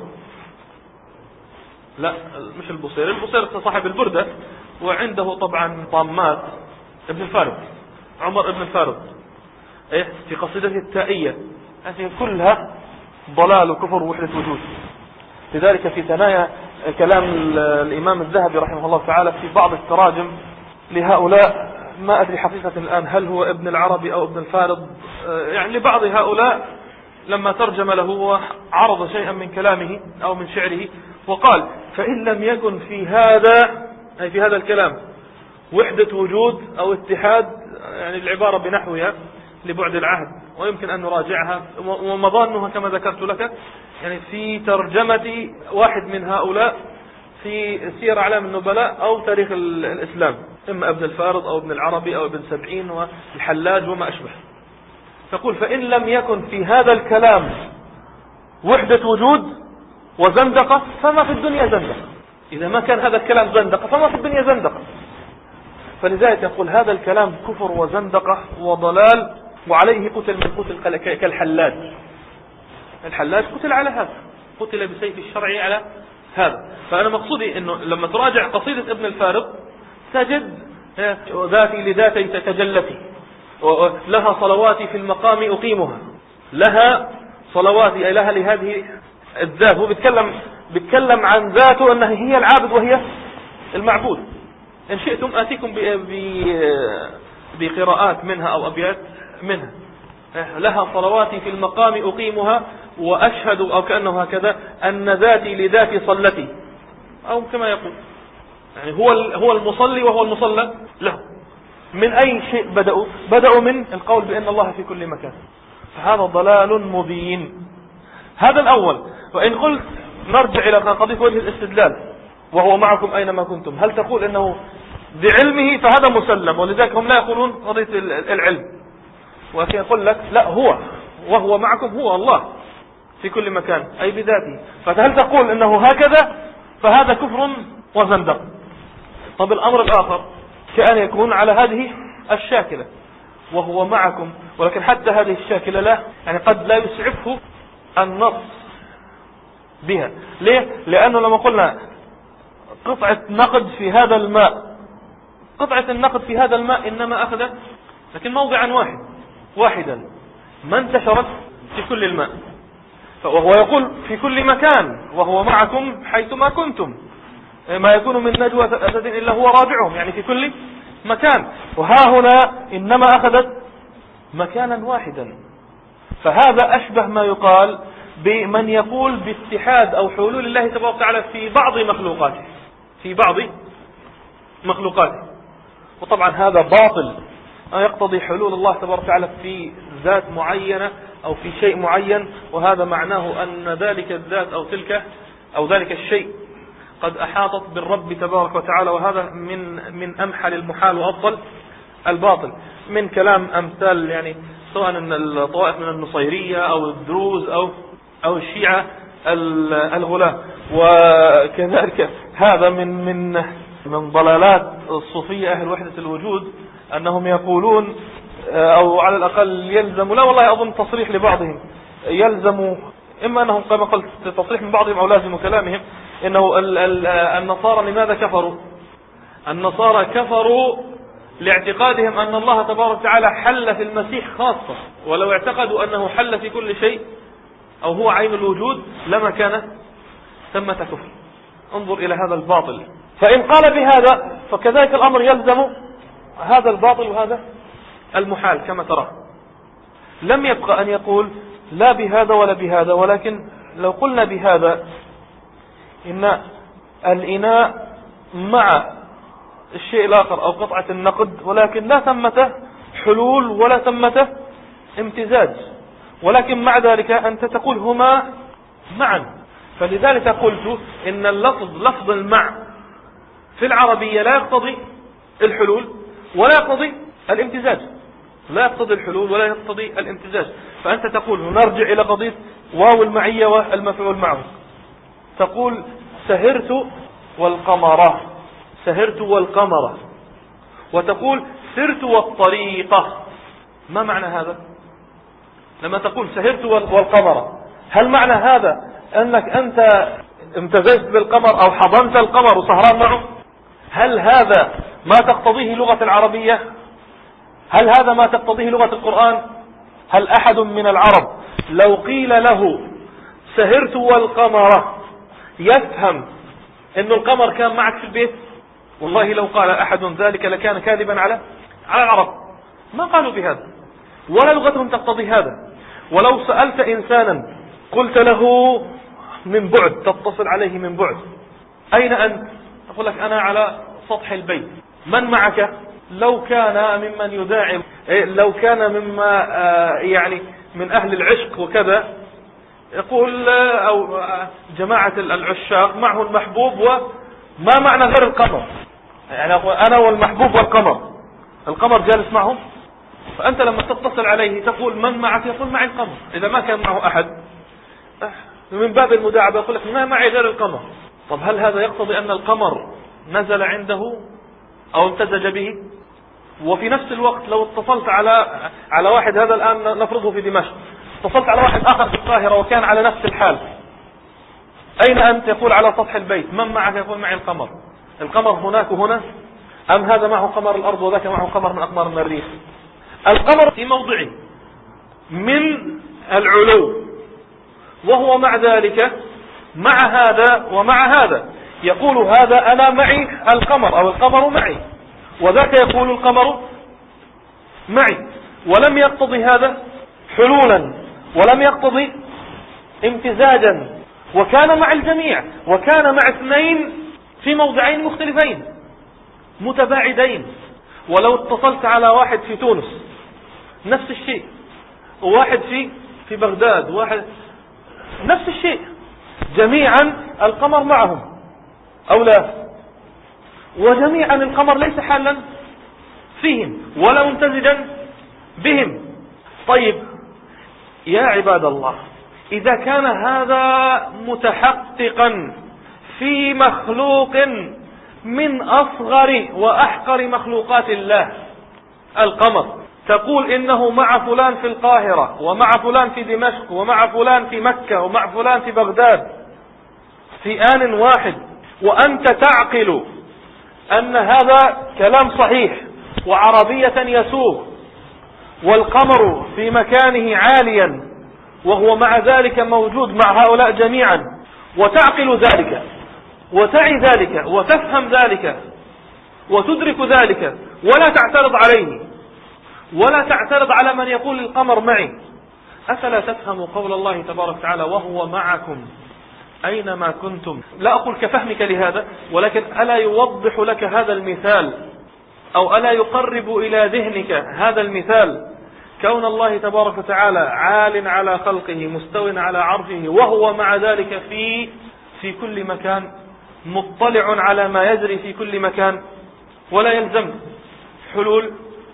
لا مش البصير، البصير صاحب البردة، وعنده طبعا طامات ابن الفارض، عمر ابن الفارض، ايه في قصيدته التائية. هذه كلها ضلال وكفر ووحدة وجود. لذلك في ثنايا كلام الإمام الذهبي رحمه الله تعالى في بعض التراجم لهؤلاء، ما أدري حقيقة الآن هل هو ابن العربي أو ابن الفارض، يعني لبعض هؤلاء لما ترجم له عرض شيئا من كلامه أو من شعره وقال فإن لم يكن في هذا، أي في هذا الكلام، وحدة وجود أو اتحاد، يعني العبارة بنحوها لبعد العهد، ويمكن أن نراجعها، ومظانها كما ذكرت لك يعني في ترجمة واحد من هؤلاء في سير أعلام النبلاء أو تاريخ الإسلام، إما ابن الفارض أو ابن العربي أو ابن سبعين والحلاج وما أشبه. تقول فإن لم يكن في هذا الكلام وحدة وجود وزندقة فما في الدنيا زندقة. إذا ما كان هذا الكلام زندقة فما في الدنيا زندقة. فلذلك يقول هذا الكلام كفر وزندقة وضلال، وعليه قتل من قتل كالحلاج. الحلاج قتل على هذا، قتل بسيف الشرع على هذا. فأنا مقصودي أنه لما تراجع قصيدة ابن الفارض تجد ذاتي لذاتي تتجلتي، لها صلواتي في المقام أقيمها، لها صلواتي أي لها لهذه الذات. هو بيتكلم بيتكلم عن ذاته أنها هي العابد وهي المعبود. إن شئتم آتيكم بقراءات منها أو أبيات منها. لها صلواتي في المقام أقيمها وأشهد، أو كأنه هكذا، أن ذاتي لذاتي صلتي، أو كما يقول يعني هو هو المصلي وهو المصلى له. من أي شيء بدأوا؟ بدأوا من القول بأن الله في كل مكان. فهذا ضلال مبين. هذا الأول. وإن قلت نرجع إلى قضية وجه الاستدلال وهو معكم أينما كنتم، هل تقول أنه بعلمه؟ فهذا مسلم، ولذلك هم لا يقولون قضية العلم، ولكن يقول لك لا، هو وهو معكم، هو الله في كل مكان أي بذاته. فهل تقول أنه هكذا؟ فهذا كفر وزندق. طب الأمر الآخر كأن يكون على هذه الشاكلة وهو معكم، ولكن حتى هذه الشاكلة لا، يعني قد لا يسعفه النص بها. ليه؟ لأنه لما قلنا قطعة نقد في هذا الماء، قطعة النقد في هذا الماء إنما أخذت لكن موضعا واحد واحدا ما انتشرت في كل الماء. وهو يقول في كل مكان وهو معكم حيثما كنتم، ما يكون من نجوى أسد إلا هو رابعهم، يعني في كل مكان. وها هنا إنما أخذت مكانا واحدا. فهذا أشبه ما يقال بمن يقول باتحاد أو حلول الله تبارك وتعالى في بعض مخلوقاته، في بعض مخلوقاته. وطبعا هذا باطل، يقتضي حلول الله تبارك وتعالى في ذات معينة أو في شيء معين، وهذا معناه أن ذلك الذات أو تلك أو ذلك الشيء قد أحاطت بالرب تبارك وتعالى. وهذا من من أمحل المحال وأفضل الباطل من كلام أمثال يعني سواء الطوائف من النصيرية أو الدروز أو أو الشيعة الغلاة. وكذلك هذا من من من ضلالات الصوفية أهل وحدة الوجود، أنهم يقولون أو على الأقل يلزم، لا والله أظن تصريح لبعضهم، يلزم إما أنهم كما قلت تصريح من بعضهم أو لازم كلامهم، إنه النصارى لماذا كفروا؟ النصارى كفروا لاعتقادهم أن الله تبارك وتعالى حل في المسيح خاصة، ولو اعتقدوا أنه حل في كل شيء أو هو عين الوجود لما كان ثمة كفر. انظر إلى هذا الباطل. فإن قال بهذا فكذلك الأمر يلزم هذا الباطل وهذا المحال كما ترى. لم يبقى أن يقول لا بهذا ولا بهذا، ولكن لو قلنا بهذا إن الإناء مع الشيء الآخر أو قطعة النقد، ولكن لا ثمة حلول ولا ثمة امتزاج، ولكن مع ذلك أنت تقول هما معا. فلذلك قلت إن اللفظ لفظ المع في العربية لا يقتضي الحلول ولا يقتضي الامتزاج، لا يقتضي الحلول ولا يقتضي الامتزاج. فأنت تقول نرجع إلى قضية واو المعية والمفعول معه، تقول سهرت والقمرة، سهرت والقمرة، وتقول سرت والطريقة. ما معنى هذا؟ لما تقول سهرت والقمرة، هل معنى هذا أنك أنت امتزجت بالقمر أو حضنت القمر وسهران معه؟ هل هذا ما تقتضيه لغة العربية؟ هل هذا ما تقتضيه لغة القرآن؟ هل أحد من العرب لو قيل له سهرت والقمرة يفهم أن القمر كان معك في البيت؟ والله لو قال أحد ذلك لكان كاذبا على على العرب. ما قالوا بهذا ولا لغتهم تقتضي هذا. ولو سألت إنسانا قلت له من بعد، تتصل عليه من بعد، أين أنت؟ أقول لك أنا على سطح البيت. من معك؟ لو كان ممن يداعم، لو كان مما يعني من أهل العشق وكذا، يقول أو جماعة العشاق معه المحبوب وما معنى غير القمر، يعني أنا والمحبوب والقمر، القمر جالس معهم. فأنت لما تتصل عليه تقول من معك؟ يقول معي القمر. إذا ما كان معه أحد من باب المداعبة يقول لك ما معي غير القمر. طب هل هذا يقتضي أن القمر نزل عنده أو امتزج به؟ وفي نفس الوقت لو اتصلت على على واحد، هذا الآن نفرضه في دمشق، اتصلت على واحد آخر في القاهرة وكان على نفس الحال، أين أنت؟ يقول على سطح البيت. من معك؟ يقول معي القمر. القمر هناك وهنا، أم هذا معه قمر الأرض وذاك معه قمر من أقمار المريخ؟ القمر في موضعه من العلو، وهو مع ذلك مع هذا ومع هذا، يقول هذا أنا معي القمر أو القمر معي، وذاك يقول القمر معي، ولم يقتضي هذا حلولا ولم يقتضي امتزاجا، وكان مع الجميع، وكان مع اثنين في موضعين مختلفين متباعدين. ولو اتصلت على واحد في تونس نفس الشيء، وواحد في في بغداد، واحد نفس الشيء، جميعا القمر معهم أو لا، وجميعا القمر ليس حالا فيهم ولا ممتزجا بهم. طيب يا عباد الله، إذا كان هذا متحققا في مخلوق من أصغر وأحقر مخلوقات الله، القمر، تقول إنه مع فلان في القاهرة ومع فلان في دمشق ومع فلان في مكة ومع فلان في بغداد في آن واحد، وأنت تعقل أن هذا كلام صحيح وعربية يسوغ، والقمر في مكانه عاليا وهو مع ذلك موجود مع هؤلاء جميعا، وتعقل ذلك وتعي ذلك وتفهم ذلك وتدرك ذلك، ولا تعترض عليه ولا تعترض على من يقول القمر معي. أفلا تفهم قول الله تبارك وتعالى وهو معكم أينما كنتم؟ لا أقول كفهمك لهذا، ولكن ألا يوضح لك هذا المثال أو ألا يقرب إلى ذهنك هذا المثال، كون الله تبارك وتعالى عال على خلقه مستو على عرشه، وهو مع ذلك في في كل مكان، مطلع على ما يجري في كل مكان، ولا يلزم حلول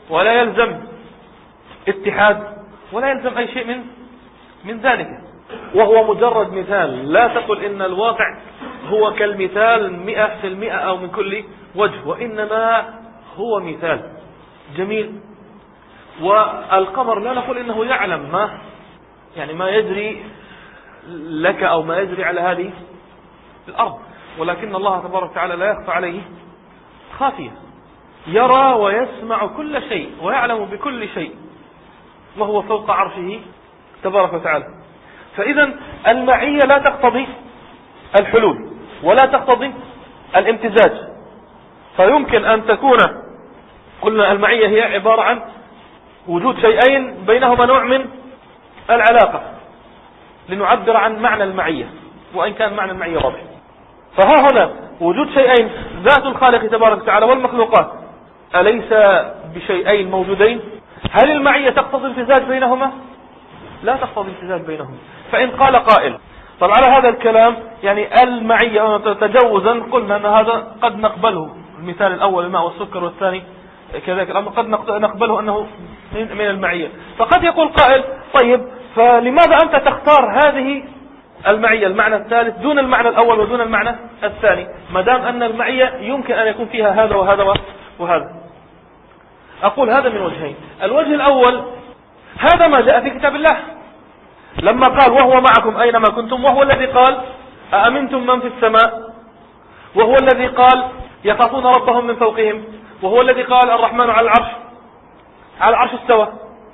ولا يلزم اتحاد ولا يلزم أي شيء من من ذلك، وهو مجرد مثال. لا تقل إن الواقع هو كالمثال مئة في المئة أو من كل وجه، وإنما هو مثال جميل. والقمر لا نقول إنه يعلم ما يعني ما يجري لك أو ما يجري على هذه الأرض، ولكن الله تبارك وتعالى لا يخفى عليه خافية، يرى ويسمع كل شيء ويعلم بكل شيء، وهو فوق عرشه تبارك وتعالى. فإذا المعية لا تقتضي الحلول ولا تقتضي الامتزاج، فيمكن أن تكون، قلنا المعية هي عبارة عن وجود شيئين بينهما نوع من العلاقة لنعبر عن معنى المعية، وإن كان معنى المعية واضح. فها هنا وجود شيئين، ذات الخالق تبارك وتعالى والمخلوقات أليس بشيئين موجودين؟ هل المعية تقتضي الامتزاج بينهما؟ لا تقتضي الامتزاج بينهما. فإن قال قائل طب على هذا الكلام يعني المعية تجوزا قلنا أن هذا قد نقبله، المثال الأول الماء والسكر والثاني كذلك الأمر قد نقبله أنه من المعية. فقد يقول قائل طيب فلماذا أنت تختار هذه المعية المعنى الثالث دون المعنى الأول ودون المعنى الثاني، ما دام أن المعية يمكن أن يكون فيها هذا وهذا وهذا؟ أقول هذا من وجهين. الوجه الأول هذا ما جاء في كتاب الله لما قال وهو معكم أينما كنتم، وهو الذي قال أأمنتم من في السماء، وهو الذي قال يخافون ربهم من فوقهم، وهو الذي قال الرحمن على العرش على العرش استوى،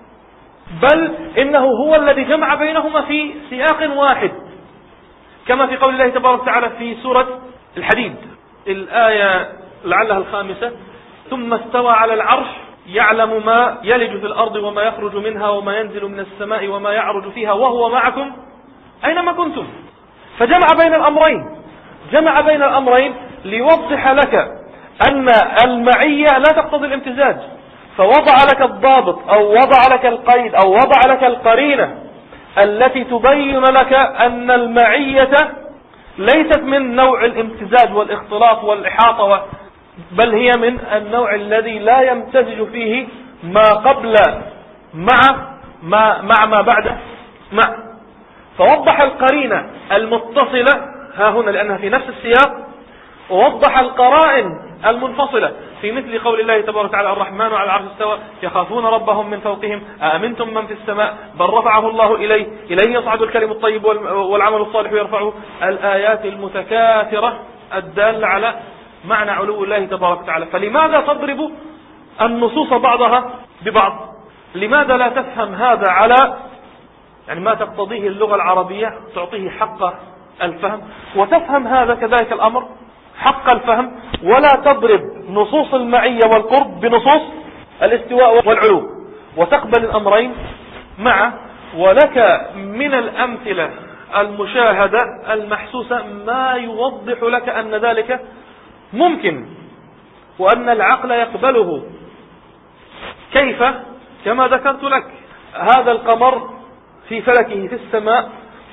بل إنه هو الذي جمع بينهما في سياق واحد، كما في قول الله تبارك وتعالى في سورة الحديد الآية لعلها الخامسة: ثم استوى على العرش يعلم ما يلج في الأرض وما يخرج منها وما ينزل من السماء وما يعرج فيها وهو معكم أينما كنتم. فجمع بين الأمرين، جمع بين الأمرين ليوضح لك أن المعية لا تقتضي الامتزاج، فوضع لك الضابط أو وضع لك القيد أو وضع لك القرينة التي تبين لك أن المعية ليست من نوع الامتزاج والاختلاط والإحاطة، بل هي من النوع الذي لا يمتزج فيه ما قبل مع ما, مع ما بعد مع. فوضح القرينة المتصلة ها هنا لأنها في نفس السياق، ووضح القرائن المنفصلة في مثل قول الله تبارك وتعالى الرحمن على العرش استوى يخافون ربهم من فوقهم أأمنتم من في السماء بل رفعه الله إليه إليه يصعد الكلم الطيب والعمل الصالح يرفعه. الآيات المتكاثرة الدالة على معنى علو الله تبارك وتعالى. فلماذا تضرب النصوص بعضها ببعض؟ لماذا لا تفهم هذا على يعني ما تقتضيه اللغة العربية تعطيه حق الفهم، وتفهم هذا كذلك الأمر حق الفهم، ولا تضرب نصوص المعية والقرب بنصوص الاستواء والعلو، وتقبل الأمرين معا. ولك من الأمثلة المشاهدة المحسوسة ما يوضح لك أن ذلك ممكن وأن العقل يقبله. كيف؟ كما ذكرت لك، هذا القمر في فلكه في السماء،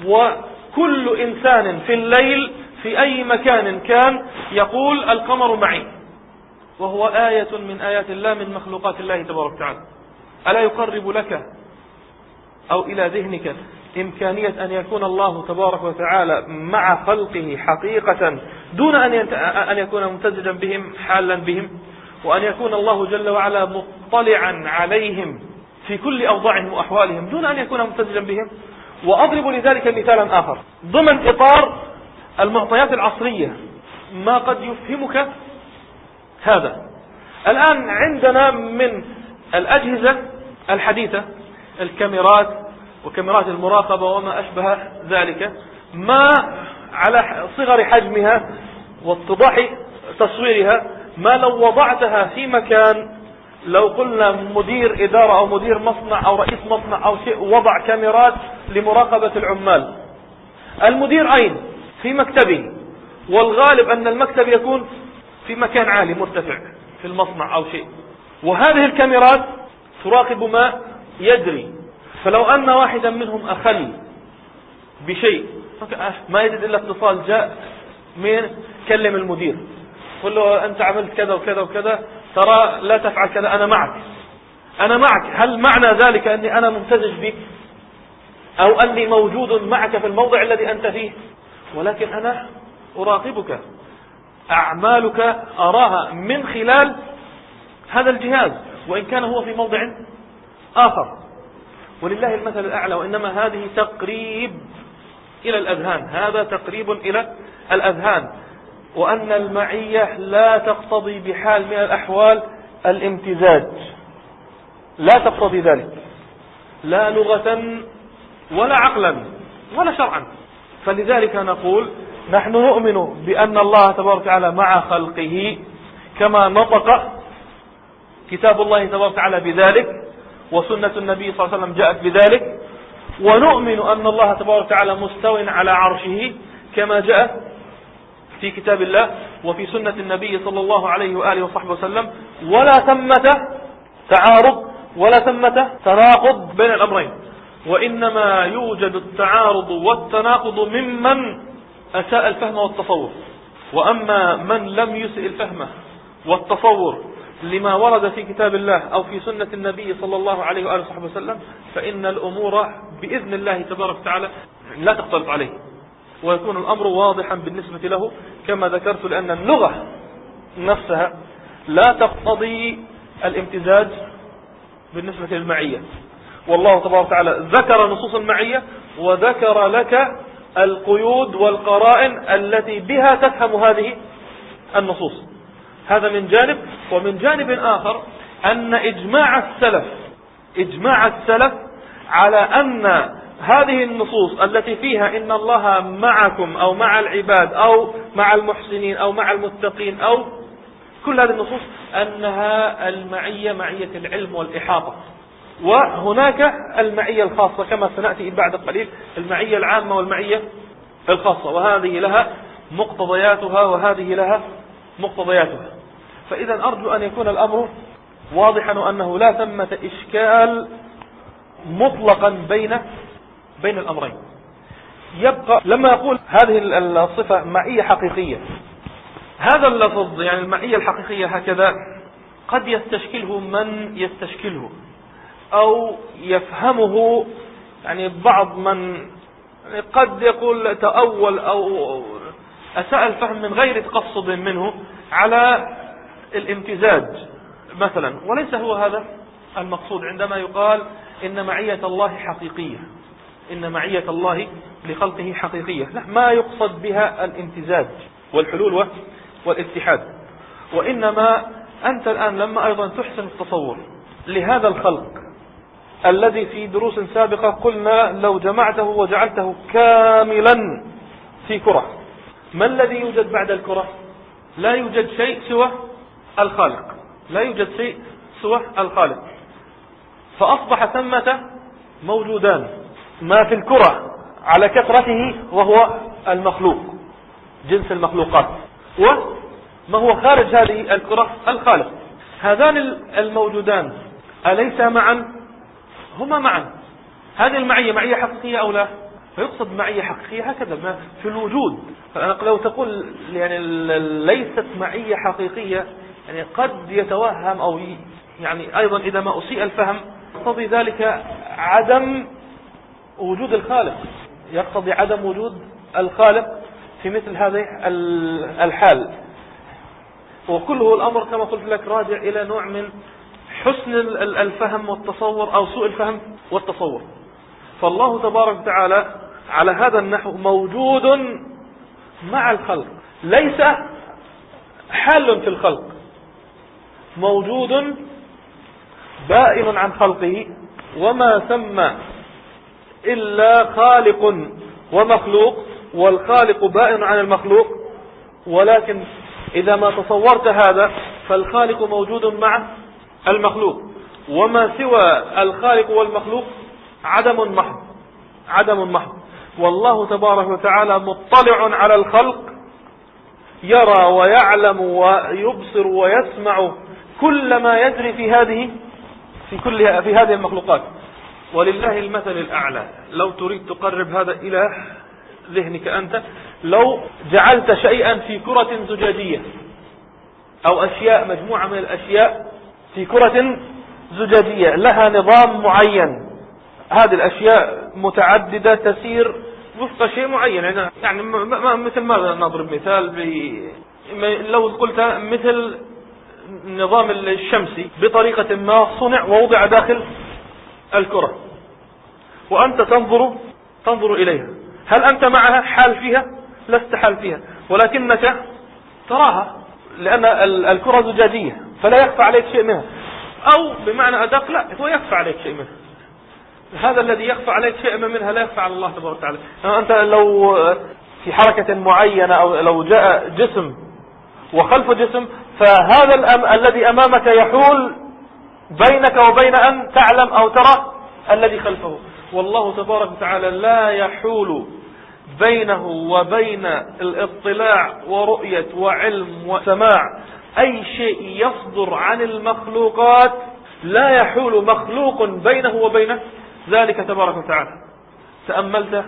وكل إنسان في الليل في أي مكان كان يقول القمر معي، وهو آية من آيات الله من مخلوقات الله تبارك وتعالى. ألا يقرب لك أو إلى ذهنك إمكانية أن يكون الله تبارك وتعالى مع خلقه حقيقة دون أن يكون ممتزجا بهم حالا بهم، وأن يكون الله جل وعلا مطلعا عليهم في كل أوضاعهم وأحوالهم دون أن يكون ممتزجا بهم؟ وأضرب لذلك مثالا آخر ضمن إطار المعطيات العصرية ما قد يفهمك هذا. الآن عندنا من الأجهزة الحديثة الكاميرات وكاميرات المراقبة وما أشبه ذلك، ما على صغر حجمها واتضاح تصويرها، ما لو وضعتها في مكان، لو قلنا مدير إدارة أو مدير مصنع أو رئيس مصنع أو شيء وضع كاميرات لمراقبة العمال، المدير أين؟ في مكتبه، والغالب أن المكتب يكون في مكان عالي مرتفع في المصنع أو شيء، وهذه الكاميرات تراقب ما يجري. فلو أن واحدا منهم أخل بشيء ما يجد إلا اتصال جاء من كلم المدير قل له أنت عملت كذا وكذا وكذا، ترى لا تفعل كذا أنا معك، أنا معك، هل معنى ذلك أني أنا ممتزج بك أو أني موجود معك في الموضع الذي أنت فيه؟ ولكن أنا أراقبك، أعمالك أراها من خلال هذا الجهاز وإن كان هو في موضع آخر. ولله المثل الأعلى. وإنما هذه تقريب إلى الأذهان، هذا تقريب إلى الأذهان، وأن المعية لا تقتضي بحال من الأحوال الامتزاج، لا تقتضي ذلك لا لغة ولا عقلا ولا شرعا. فلذلك نقول نحن نؤمن بأن الله تبارك وتعالى مع خلقه كما نطق كتاب الله تبارك وتعالى بذلك، وسنة النبي صلى الله عليه وسلم جاءت بذلك. ونؤمن أن الله تبارك وتعالى مستو على عرشه كما جاء في كتاب الله وفي سنة النبي صلى الله عليه وآله وصحبه وسلم. ولا ثمة تعارض ولا ثمة تناقض بين الأمرين، وإنما يوجد التعارض والتناقض ممن أساء الفهم والتصور. وأما من لم يسئ الفهم والتصور لما ورد في كتاب الله أو في سنة النبي صلى الله عليه وآله وصحبه وسلم فإن الأمور بإذن الله تبارك وتعالى لا تختلط عليه، ويكون الأمر واضحا بالنسبة له كما ذكرت، لأن اللغة نفسها لا تقتضي الامتزاج بالنسبة للمعية. والله تبارك وتعالى ذكر نصوص المعية وذكر لك القيود والقرائن التي بها تفهم هذه النصوص. هذا من جانب. ومن جانب آخر أن إجماع السلف إجماع السلف على أن هذه النصوص التي فيها إن الله معكم أو مع العباد أو مع المحسنين أو مع المتقين أو كل هذه النصوص أنها المعية معية العلم والإحاطة. وهناك المعية الخاصة كما سنأتي بعد قليل، المعية العامة والمعية الخاصة، وهذه لها مقتضياتها وهذه لها مقتضياتها. فإذا أرجو أن يكون الأمر واضحا وأنه لا ثمة إشكال مطلقا بين بين الأمرين. يبقى لما يقول هذه الصفة معية حقيقية، هذا اللفظ يعني المعية الحقيقية هكذا قد يستشكله من يستشكله أو يفهمه يعني بعض من يعني قد يقول تأول أو أساء الفهم من غير تقصد منه على الامتزاج مثلا، وليس هو هذا المقصود عندما يقال إن معية الله حقيقية، إن معية الله لخلقه حقيقية. لا، ما يقصد بها الامتزاج والحلول والاتحاد، وإنما أنت الآن لما أيضا تحسن التصور لهذا الخلق الذي في دروس سابقة قلنا لو جمعته وجعلته كاملا في كرة، ما الذي يوجد بعد الكرة؟ لا يوجد شيء سوى الخالق، لا يوجد شيء سوى الخالق. فأصبح ثمة موجودان، ما في الكرة على كثرته وهو المخلوق جنس المخلوقات، وما هو خارج هذه الكرة الخالق. هذان الموجودان أليس معا؟ هما معا. هذه المعية معية حقيقية أو لا؟ فيقصد معية حقيقية هكذا ما في الوجود. لو تقول يعني ليست معية حقيقية يعني قد يتوهم أو يعني أيضا إذا ما أسيء الفهم يقتضي ذلك عدم وجود الخالق، يقتضي عدم وجود الخالق في مثل هذه الحال. وكله الأمر كما قلت لك راجع إلى نوع من حسن الفهم والتصور أو سوء الفهم والتصور. فالله تبارك وتعالى على هذا النحو موجود مع الخلق، ليس حال في الخلق، موجود بائن عن خلقه، وما سمى إلا خالق ومخلوق، والخالق بائن عن المخلوق. ولكن إذا ما تصورت هذا فالخالق موجود مع المخلوق، وما سوى الخالق والمخلوق عدم محض، عدم محض. والله تبارك وتعالى مطلع على الخلق، يرى ويعلم ويبصر ويسمع كل ما يجري في هذه في كل في هذه المخلوقات. ولله المثل الأعلى. لو تريد تقرب هذا إلى ذهنك أنت، لو جعلت شيئا في كرة زجاجية أو أشياء، مجموعة من الأشياء في كرة زجاجية لها نظام معين، هذه الأشياء متعددة تسير وفق شيء معين. يعني مثل ماذا نضرب مثال؟ لو قلت مثل النظام الشمسي بطريقة ما صنع ووضع داخل الكرة وأنت تنظر تنظر إليها، هل أنت معها حال فيها؟ لست حال فيها، ولكنك تراها لأن الكرة زجاجية فلا يخفى عليك شيء منها، أو بمعنى أدق لا، هو يخفى عليك شيء منها. هذا الذي يخفى عليك شيء منها لا يخفى على الله تبارك وتعالى. أنت لو في حركة معينة أو لو جاء جسم وخلف جسم، فهذا الأم الذي أمامك يحول بينك وبين أن تعلم أو ترى الذي خلفه. والله تبارك وتعالى لا يحول بينه وبين الاطلاع ورؤية وعلم وسماع أي شيء يصدر عن المخلوقات، لا يحول مخلوق بينه وبين ذلك تبارك وتعالى. تأملت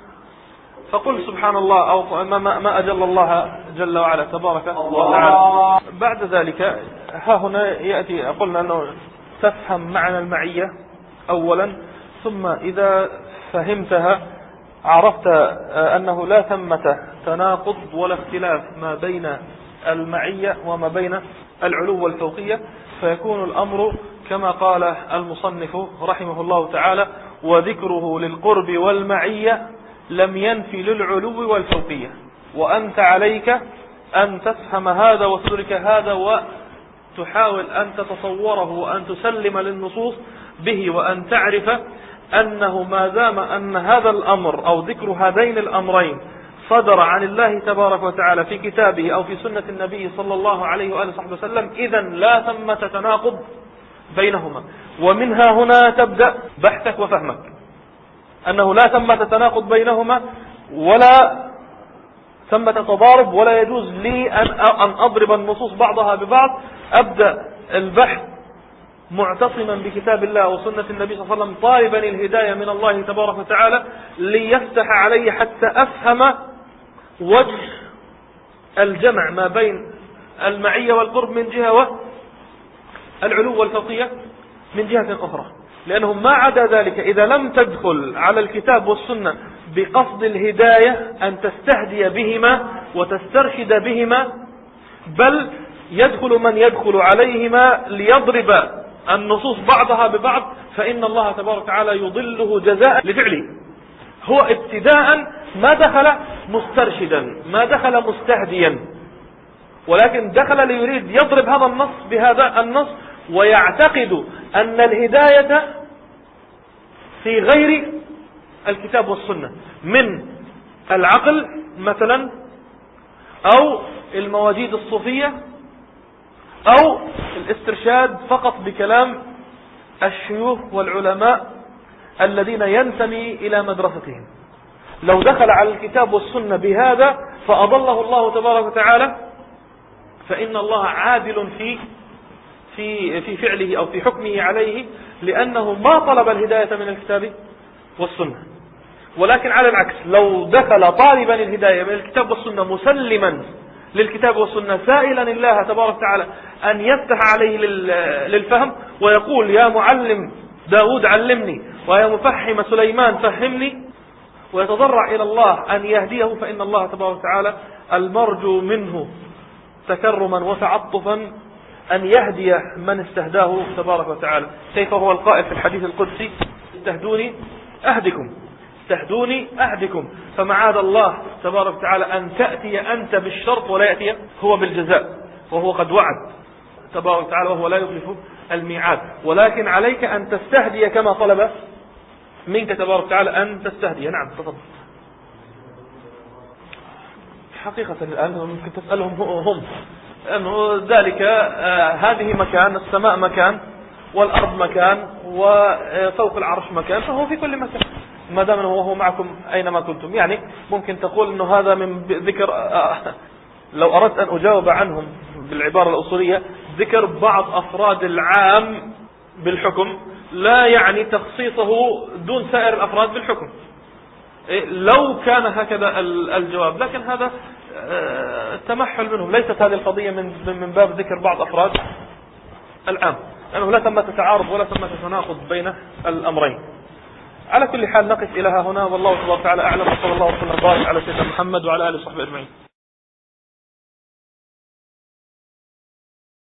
فقل سبحان الله، أو ما أجل الله جل وعلا تبارك وتعالى. بعد ذلك ها هنا يأتي، قلنا أنه تفهم معنى المعية أولا، ثم إذا فهمتها عرفت أنه لا ثمة تناقض ولا اختلاف ما بين المعية وما بين العلو والفوقية، فيكون الأمر كما قال المصنف رحمه الله تعالى: وذكره للقرب والمعية لم ينفي للعلو والفوقية. وأنت عليك أن تفهم هذا وتدرك هذا وتحاول أن تتصوره وأن تسلم للنصوص به، وأن تعرف أنه ما دام أن هذا الأمر أو ذكر هذين الأمرين صدر عن الله تبارك وتعالى في كتابه أو في سنة النبي صلى الله عليه وآله وصحبه وسلم، إذن لا ثمة تناقض بينهما. ومنها هنا تبدأ بحثك وفهمك أنه لا ثمة تناقض بينهما ولا ثمة تضارب، ولا يجوز لي أن أضرب النصوص بعضها ببعض. أبدأ البحث معتصما بكتاب الله وسنة النبي صلى الله عليه وسلم، طالبا الهداية من الله تبارك وتعالى ليفتح علي حتى أفهم وجه الجمع ما بين المعية والقرب من جهة والعلو والفوقية من جهة أخرى. لأنه ما عدا ذلك إذا لم تدخل على الكتاب والسنة بقصد الهداية أن تستهدي بهما وتسترشد بهما، بل يدخل من يدخل عليهما ليضرب النصوص بعضها ببعض، فإن الله تبارك وتعالى يضله جزاء لفعله. هو ابتداء ما دخل مسترشدا، ما دخل مستهديا، ولكن دخل ليريد يضرب هذا النص بهذا النص، ويعتقد أن الهداية في غير الكتاب والسنة من العقل مثلا، أو المواجيد الصوفية، أو الاسترشاد فقط بكلام الشيوخ والعلماء الذين ينتمي إلى مدرستهم. لو دخل على الكتاب والسنة بهذا فأضله الله تبارك وتعالى، فإن الله عادل في في في فعله أو في حكمه عليه، لأنه ما طلب الهداية من الكتاب والسنة. ولكن على العكس، لو دخل طالبا الهداية من الكتاب والسنة مسلما للكتاب والسنة، سائلا الله تبارك وتعالى أن يفتح عليه للفهم، ويقول: يا معلم داود علمني، ويا مفهم سليمان فهمني، ويتضرع إلى الله أن يهديه، فإن الله تبارك وتعالى المرجو منه تكرما وتعطفا أن يهدي من استهداه تبارك وتعالى. كيف هو القائل في الحديث القدسي: استهدوني أهدكم، استهدوني أهدكم. فمعاذ الله تبارك وتعالى أن تأتي أنت بالشرط ولا يأتي هو بالجزاء، وهو قد وعد تبارك وتعالى وهو لا يخلف الميعاد. ولكن عليك أن تستهدي كما طلب منك تبارك وتعالى أن تستهدي. نعم تفضل. حقيقة الآن ممكن تسألهم هم، لأنه ذلك آه هذه مكان، السماء مكان، والأرض مكان، وفوق العرش مكان، فهو في كل مكان ما دام هو هو معكم أينما كنتم. يعني ممكن تقول أنه هذا من ذكر آه لو أردت أن أجاوب عنهم بالعبارة الأصولية، ذكر بعض أفراد العام بالحكم لا يعني تخصيصه دون سائر الأفراد بالحكم، لو كان هكذا الجواب. لكن هذا التمحل منهم، ليست هذه القضية من من باب ذكر بعض أفراد العام. لأنه لا ثمة تعارض ولا ثمة تناقض بين الأمرين. على كل حال نقف إلى ها هنا، والله تبارك وتعالى أعلم، وصلى الله وسلم وبارك على سيدنا محمد وعلى آله وصحبه أجمعين.